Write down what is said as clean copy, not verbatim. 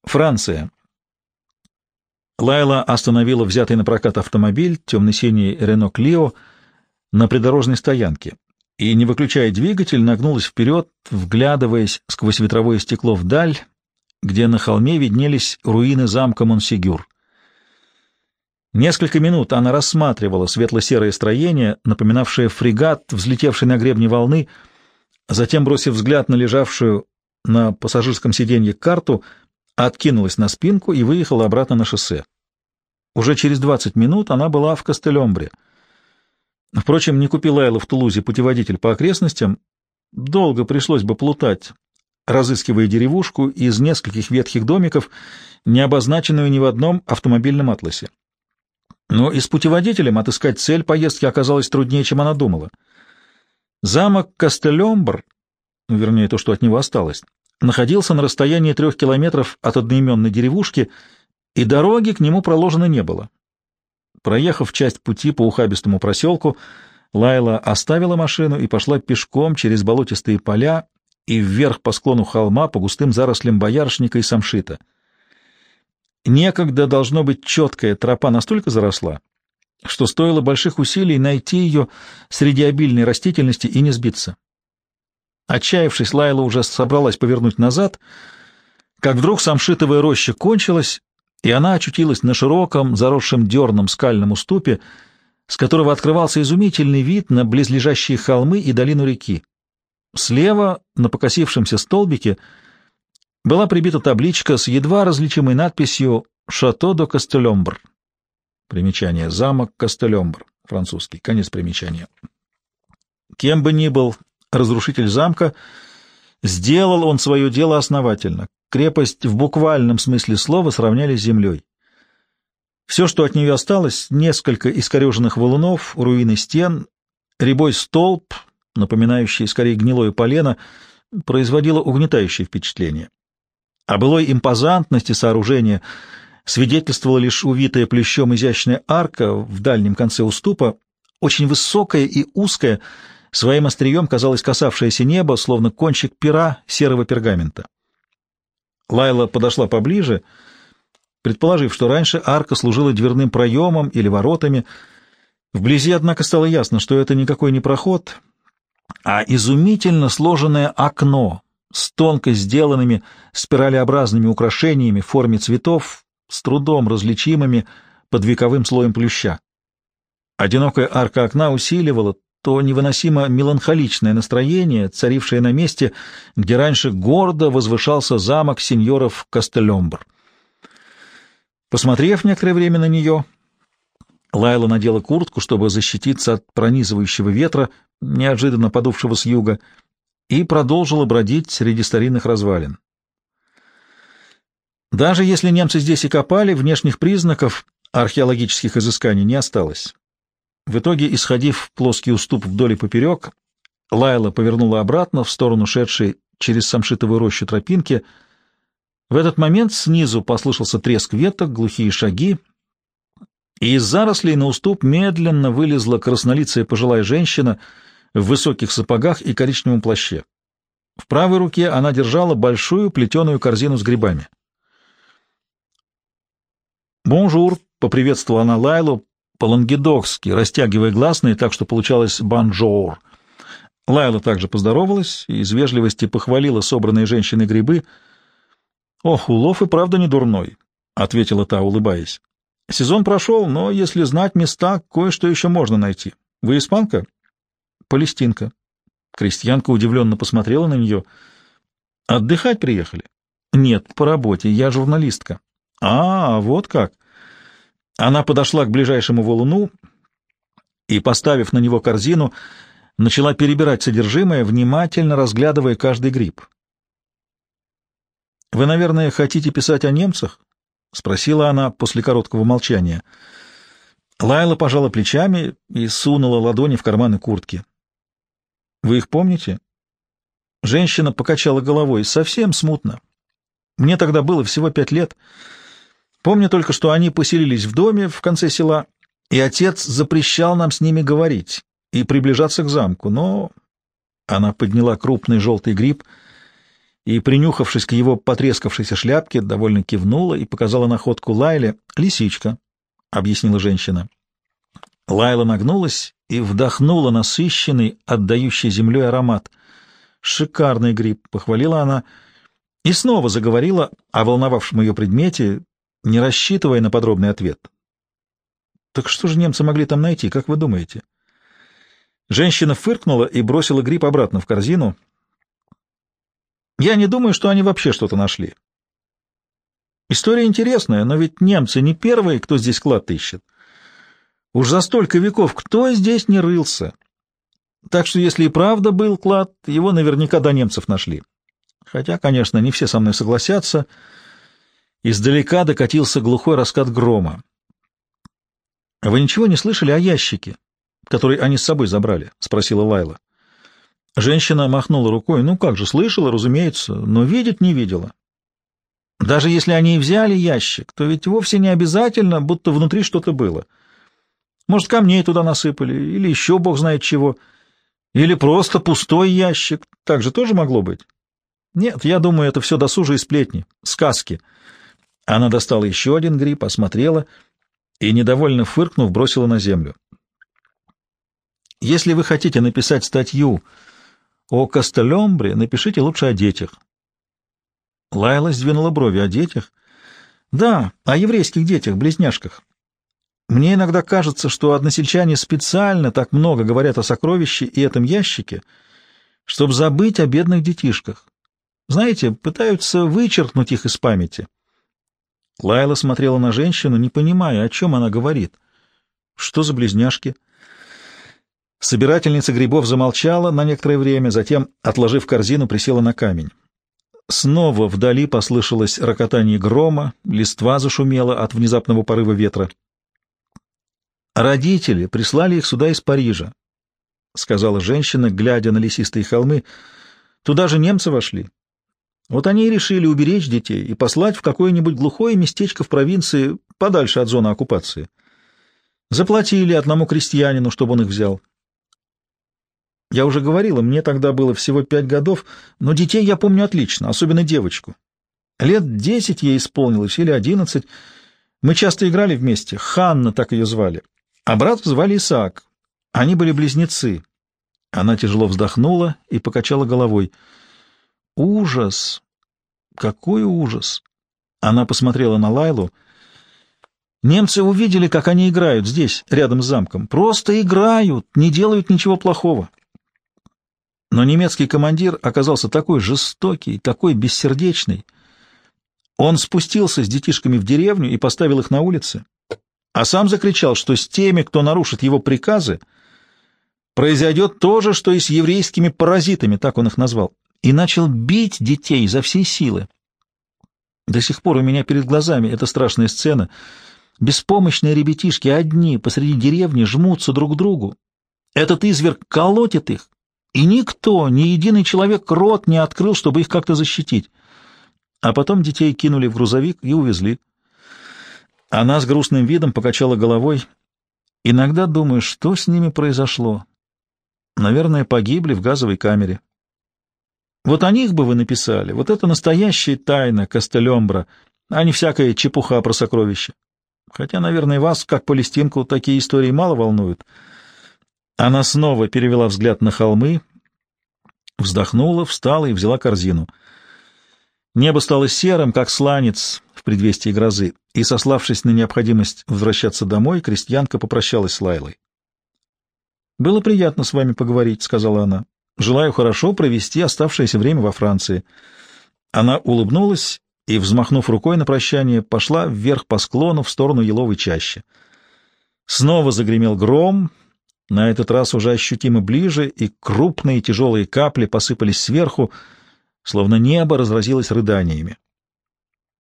Франция. Лайла остановила взятый на прокат автомобиль, темно-синий Рено Клио, на придорожной стоянке и, не выключая двигатель, нагнулась вперед, вглядываясь сквозь ветровое стекло вдаль, где на холме виднелись руины замка Монсегюр. Несколько минут она рассматривала светло-серое строение, напоминавшее фрегат, взлетевший на гребне волны, затем, бросив взгляд на лежавшую на пассажирском сиденье карту, откинулась на спинку и выехала обратно на шоссе. Уже через 20 минут она была в Кастелембре. Впрочем, не купи Лайла в Тулузе путеводитель по окрестностям, долго пришлось бы плутать, разыскивая деревушку из нескольких ветхих домиков, не обозначенную ни в одном автомобильном атласе. Но и с путеводителем отыскать цель поездки оказалось труднее, чем она думала. Замок Кастелембр, вернее, то, что от него осталось, находился на расстоянии 3 километров от одноименной деревушки, и дороги к нему проложено не было. Проехав часть пути по ухабистому проселку, Лайла оставила машину и пошла пешком через болотистые поля и вверх по склону холма по густым зарослям боярышника и самшита. Некогда, должно быть, четкая тропа настолько заросла, что стоило больших усилий найти ее среди обильной растительности и не сбиться. Отчаявшись, Лайла уже собралась повернуть назад, как вдруг самшитовая роща кончилась, и она очутилась на широком, заросшем дерном скальном уступе, с которого открывался изумительный вид на близлежащие холмы и долину реки. Слева, на покосившемся столбике, была прибита табличка с едва различимой надписью «Шато до Кастелембр». Примечание. Замок Кастелембр. Французский. Конец примечания. Кем бы ни был разрушитель замка, сделал он свое дело основательно. Крепость в буквальном смысле слова сравняли с землей. Все, что от нее осталось, несколько искореженных валунов, руины стен, рябой столб, напоминающий скорее гнилое полено, производило угнетающее впечатление. О былой импозантности сооружения свидетельствовала лишь увитая плющом изящная арка в дальнем конце уступа, очень высокая и узкая, своим острием казалось касавшееся неба, словно кончик пера серого пергамента. Лайла подошла поближе, предположив, что раньше арка служила дверным проемом или воротами. Вблизи, однако, стало ясно, что это никакой не проход, а изумительно сложенное окно с тонко сделанными спиралеобразными украшениями в форме цветов, с трудом различимыми под вековым слоем плюща. Одинокая арка окна усиливала то невыносимо меланхоличное настроение, царившее на месте, где раньше гордо возвышался замок сеньоров Кастелембр. Посмотрев некоторое время на нее, Лайла надела куртку, чтобы защититься от пронизывающего ветра, неожиданно подувшего с юга, и продолжила бродить среди старинных развалин. Даже если немцы здесь и копали, внешних признаков археологических изысканий не осталось. В итоге, исходив плоский уступ вдоль и поперек, Лайла повернула обратно в сторону шедшей через самшитовую рощу тропинки. В этот момент снизу послышался треск веток, глухие шаги, и из зарослей на уступ медленно вылезла краснолицая пожилая женщина в высоких сапогах и коричневом плаще. В правой руке она держала большую плетеную корзину с грибами. «Бонжур», — поприветствовала она Лайлу, по-лангедокски, растягивая гласные так, что получалось «банжоур». Лайла также поздоровалась и из вежливости похвалила собранные женщиной грибы. «Ох, улов и правда не дурной», — ответила та, улыбаясь. «Сезон прошел, но если знать места, кое-что еще можно найти. Вы испанка?» «Палестинка». Крестьянка удивленно посмотрела на нее. «Отдыхать приехали?» «Нет, по работе, я журналистка». «А, вот как». Она подошла к ближайшему валуну и, поставив на него корзину, начала перебирать содержимое, внимательно разглядывая каждый гриб. «Вы, наверное, хотите писать о немцах?» — спросила она после короткого молчания. Лайла пожала плечами и сунула ладони в карманы куртки. «Вы их помните?» Женщина покачала головой. «Совсем смутно. Мне тогда было всего 5 лет. Помню только, что они поселились в доме в конце села, и отец запрещал нам с ними говорить и приближаться к замку, но...» Она подняла крупный желтый гриб. и, принюхавшись к его потрескавшейся шляпке, довольно кивнула и показала находку Лайле. «Лисичка», — объяснила женщина. Лайла нагнулась и вдохнула насыщенный, отдающий землей аромат. «Шикарный гриб», — похвалила она, и снова заговорила о волновавшем ее предмете, не рассчитывая на подробный ответ. «Так что же немцы могли там найти, как вы думаете?» Женщина фыркнула и бросила гриб обратно в корзину. «Я не думаю, что они вообще что-то нашли. История интересная, но ведь немцы не первые, кто здесь клад ищет. Уж за столько веков кто здесь не рылся? Так что если и правда был клад, его наверняка до немцев нашли. Хотя, конечно, не все со мной согласятся». Издалека докатился глухой раскат грома. «Вы ничего не слышали о ящике, который они с собой забрали?» — спросила Лайла. Женщина махнула рукой. «Ну как же, слышала, разумеется, но видеть не видела. Даже если они и взяли ящик, то ведь вовсе не обязательно, будто внутри что-то было. Может, камней туда насыпали, или еще бог знает чего, или просто пустой ящик, так же тоже могло быть. Нет, я думаю, это все досужие сплетни, сказки». Она достала еще один гриб, осмотрела и, недовольно фыркнув, бросила на землю. «Если вы хотите написать статью о Кастелембре, напишите лучше о детях». Лайла сдвинула брови. «О детях?» «Да, о еврейских детях, близняшках. Мне иногда кажется, что односельчане специально так много говорят о сокровище и этом ящике, чтобы забыть о бедных детишках. Знаете, пытаются вычеркнуть их из памяти». Лайла смотрела на женщину, не понимая, о чем она говорит. «Что за близняшки?» Собирательница грибов замолчала на некоторое время, затем, отложив корзину, присела на камень. Снова вдали послышалось рокотание грома, листва зашумела от внезапного порыва ветра. «Родители прислали их сюда из Парижа», — сказала женщина, глядя на лесистые холмы. «Туда же немцы вошли. Вот они и решили уберечь детей и послать в какое-нибудь глухое местечко в провинции, подальше от зоны оккупации. Заплатили одному крестьянину, чтобы он их взял. Я уже говорила, мне тогда было всего 5 годов, но детей я помню отлично, особенно девочку. Лет 10 ей исполнилось или 11. Мы часто играли вместе, Ханна так ее звали, а брата звали Исаак. Они были близнецы». Она тяжело вздохнула и покачала головой. «Ужас! Какой ужас!» Она посмотрела на Лайлу. «Немцы увидели, как они играют здесь, рядом с замком. Просто играют, не делают ничего плохого. Но немецкий командир оказался такой жестокий, такой бессердечный. Он спустился с детишками в деревню и поставил их на улице, а сам закричал, что с теми, кто нарушит его приказы, произойдет то же, что и с еврейскими паразитами, так он их назвал, и начал бить детей изо всей силы. До сих пор у меня перед глазами эта страшная сцена. Беспомощные ребятишки одни посреди деревни жмутся друг к другу. Этот изверг колотит их, и никто, ни единый человек рот не открыл, чтобы их как-то защитить. А потом детей кинули в грузовик и увезли. Она с грустным видом покачала головой. Иногда думаю, что с ними произошло. Наверное, погибли в газовой камере. Вот о них бы вы написали. Вот это настоящая тайна Кастелембра, а не всякая чепуха про сокровища. Хотя, наверное, вас, как палестинку, такие истории мало волнуют». Она снова перевела взгляд на холмы, вздохнула, встала и взяла корзину. Небо стало серым, как сланец в предвестии грозы, и, сославшись на необходимость возвращаться домой, крестьянка попрощалась с Лайлой. «Было приятно с вами поговорить», — сказала она. «Желаю хорошо провести оставшееся время во Франции». Она улыбнулась и, взмахнув рукой на прощание, пошла вверх по склону в сторону еловой чащи. Снова загремел гром, на этот раз уже ощутимо ближе, и крупные тяжелые капли посыпались сверху, словно небо разразилось рыданиями.